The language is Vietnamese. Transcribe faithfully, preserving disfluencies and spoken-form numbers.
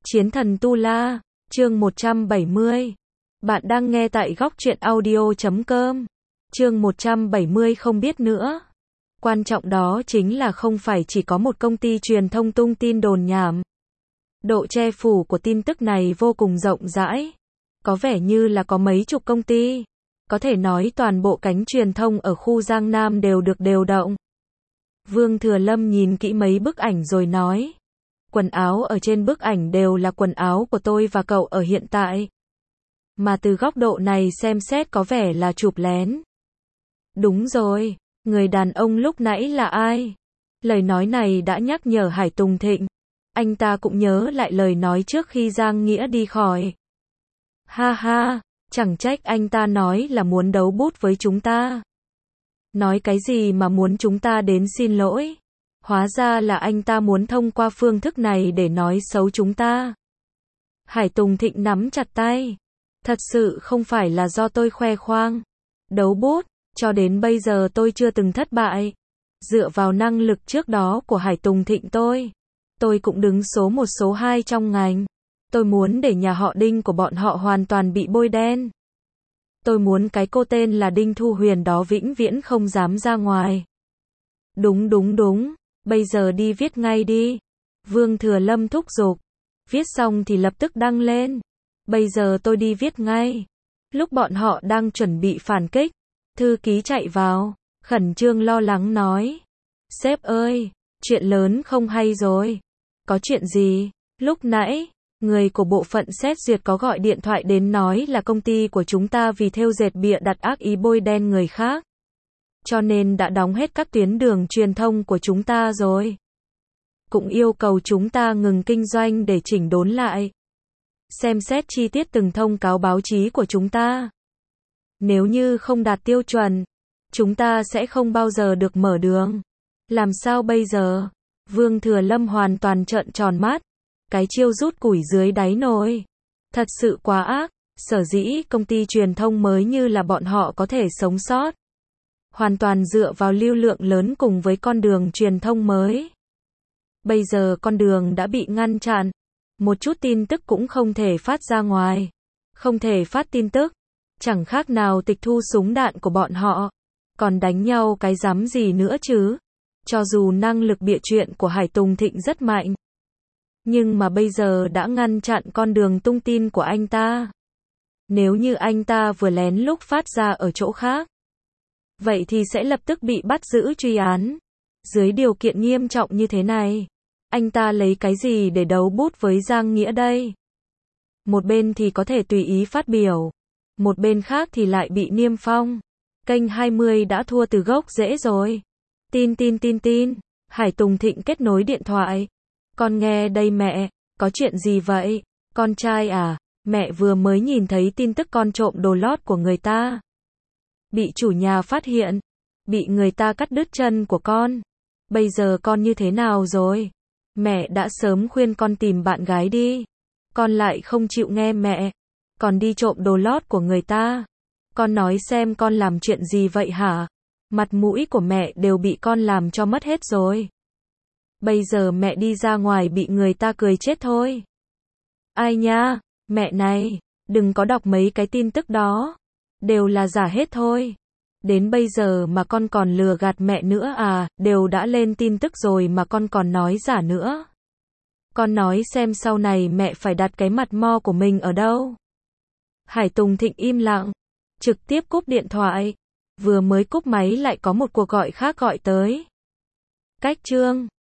Chiến thần Tu La, chương một trăm bảy mươi. Bạn đang nghe tại góc truyện audio chấm com. Chương một trăm bảy mươi không biết nữa. Quan trọng đó chính là không phải chỉ có một công ty truyền thông tung tin đồn nhảm. Độ che phủ của tin tức này vô cùng rộng rãi. Có vẻ như là có mấy chục công ty. Có thể nói toàn bộ cánh truyền thông ở khu Giang Nam đều được điều động. Vương Thừa Lâm nhìn kỹ mấy bức ảnh rồi nói. Quần áo ở trên bức ảnh đều là quần áo của tôi và cậu ở hiện tại. Mà từ góc độ này xem xét có vẻ là chụp lén. Đúng rồi, người đàn ông lúc nãy là ai? Lời nói này đã nhắc nhở Hải Tùng Thịnh. Anh ta cũng nhớ lại lời nói trước khi Giang Nghĩa đi khỏi. Ha ha, chẳng trách anh ta nói là muốn đấu bút với chúng ta. Nói cái gì mà muốn chúng ta đến xin lỗi? Hóa ra là anh ta muốn thông qua phương thức này để nói xấu chúng ta. Hải Tùng Thịnh nắm chặt tay. Thật sự không phải là do tôi khoe khoang. Đấu bút, cho đến bây giờ tôi chưa từng thất bại. Dựa vào năng lực trước đó của Hải Tùng Thịnh tôi, tôi cũng đứng số một số hai trong ngành. Tôi muốn để nhà họ Đinh của bọn họ hoàn toàn bị bôi đen. Tôi muốn cái cô tên là Đinh Thu Huyền đó vĩnh viễn không dám ra ngoài. Đúng đúng đúng. Bây giờ đi viết ngay đi. Vương Thừa Lâm thúc giục. Viết xong thì lập tức đăng lên. Bây giờ tôi đi viết ngay. Lúc bọn họ đang chuẩn bị phản kích, thư ký chạy vào, khẩn trương lo lắng nói. Sếp ơi, chuyện lớn không hay rồi. Có chuyện gì? Lúc nãy, người của bộ phận xét duyệt có gọi điện thoại đến nói là công ty của chúng ta vì thêu dệt bịa đặt ác ý bôi đen người khác. Cho nên đã đóng hết các tuyến đường truyền thông của chúng ta rồi. Cũng yêu cầu chúng ta ngừng kinh doanh để chỉnh đốn lại. Xem xét chi tiết từng thông cáo báo chí của chúng ta. Nếu như không đạt tiêu chuẩn, chúng ta sẽ không bao giờ được mở đường. Làm sao bây giờ? Vương Thừa Lâm hoàn toàn trợn tròn mắt. Cái chiêu rút củi dưới đáy nồi. Thật sự quá ác. Sở dĩ công ty truyền thông mới như là bọn họ có thể sống sót. Hoàn toàn dựa vào lưu lượng lớn cùng với con đường truyền thông mới. Bây giờ con đường đã bị ngăn chặn. Một chút tin tức cũng không thể phát ra ngoài. Không thể phát tin tức. Chẳng khác nào tịch thu súng đạn của bọn họ. Còn đánh nhau cái rắm gì nữa chứ. Cho dù năng lực bịa chuyện của Hải Tùng Thịnh rất mạnh. Nhưng mà bây giờ đã ngăn chặn con đường tung tin của anh ta. Nếu như anh ta vừa lén lúc phát ra ở chỗ khác, vậy thì sẽ lập tức bị bắt giữ truy án. Dưới điều kiện nghiêm trọng như thế này, anh ta lấy cái gì để đấu bút với Giang Nghĩa đây? Một bên thì có thể tùy ý phát biểu, một bên khác thì lại bị niêm phong. Kênh hai mươi đã thua từ gốc rễ rồi. Tin tin tin tin. Hải Tùng Thịnh kết nối điện thoại. Con nghe đây mẹ, có chuyện gì vậy? Con trai à, mẹ vừa mới nhìn thấy tin tức con trộm đồ lót của người ta. Bị chủ nhà phát hiện, bị người ta cắt đứt chân của con. Bây giờ con như thế nào rồi? Mẹ đã sớm khuyên con tìm bạn gái đi. Con lại không chịu nghe mẹ, còn đi trộm đồ lót của người ta. Con nói xem con làm chuyện gì vậy hả? Mặt mũi của mẹ đều bị con làm cho mất hết rồi. Bây giờ mẹ đi ra ngoài bị người ta cười chết thôi. Ai nha, mẹ này, đừng có đọc mấy cái tin tức đó. Đều là giả hết thôi. Đến bây giờ mà con còn lừa gạt mẹ nữa à, đều đã lên tin tức rồi mà con còn nói giả nữa. Con nói xem sau này mẹ phải đặt cái mặt mo của mình ở đâu. Hải Tùng Thịnh im lặng, trực tiếp cúp điện thoại. Vừa mới cúp máy lại có một cuộc gọi khác gọi tới. Cách chương